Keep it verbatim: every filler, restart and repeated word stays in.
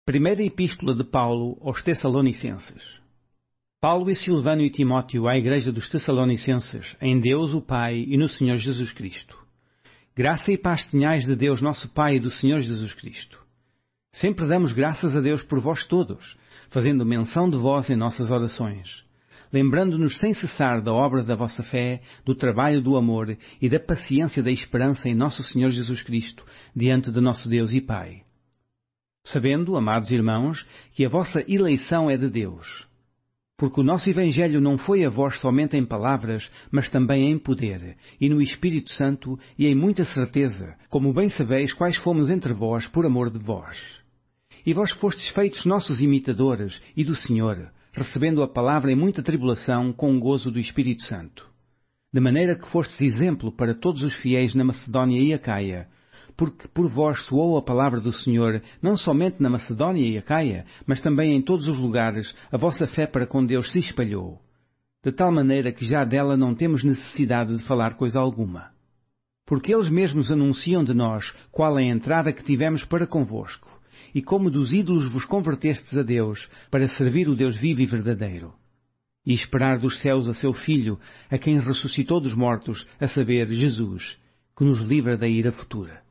Primeira Epístola de Paulo aos Tessalonicenses. Paulo e Silvano e Timóteo à Igreja dos Tessalonicenses, em Deus o Pai e no Senhor Jesus Cristo. Graça e paz tenhais de Deus nosso Pai e do Senhor Jesus Cristo. Sempre damos graças a Deus por vós todos, fazendo menção de vós em nossas orações, lembrando-nos sem cessar da obra da vossa fé, do trabalho do amor e da paciência da esperança em nosso Senhor Jesus Cristo, diante de nosso Deus e Pai. Sabendo, amados irmãos, que a vossa eleição é de Deus. Porque o nosso Evangelho não foi a vós somente em palavras, mas também em poder, e no Espírito Santo, e em muita certeza, como bem sabeis quais fomos entre vós por amor de vós. E vós fostes feitos nossos imitadores e do Senhor, recebendo a palavra em muita tribulação com o gozo do Espírito Santo. De maneira que fostes exemplo para todos os fiéis na Macedónia e Acaia, porque por vós soou a palavra do Senhor, não somente na Macedónia e Acaia, mas também em todos os lugares, a vossa fé para com Deus se espalhou, de tal maneira que já dela não temos necessidade de falar coisa alguma. Porque eles mesmos anunciam de nós qual é a entrada que tivemos para convosco, e como dos ídolos vos convertestes a Deus, para servir o Deus vivo e verdadeiro, e esperar dos céus a seu Filho, a quem ressuscitou dos mortos, a saber, Jesus, que nos livra da ira futura.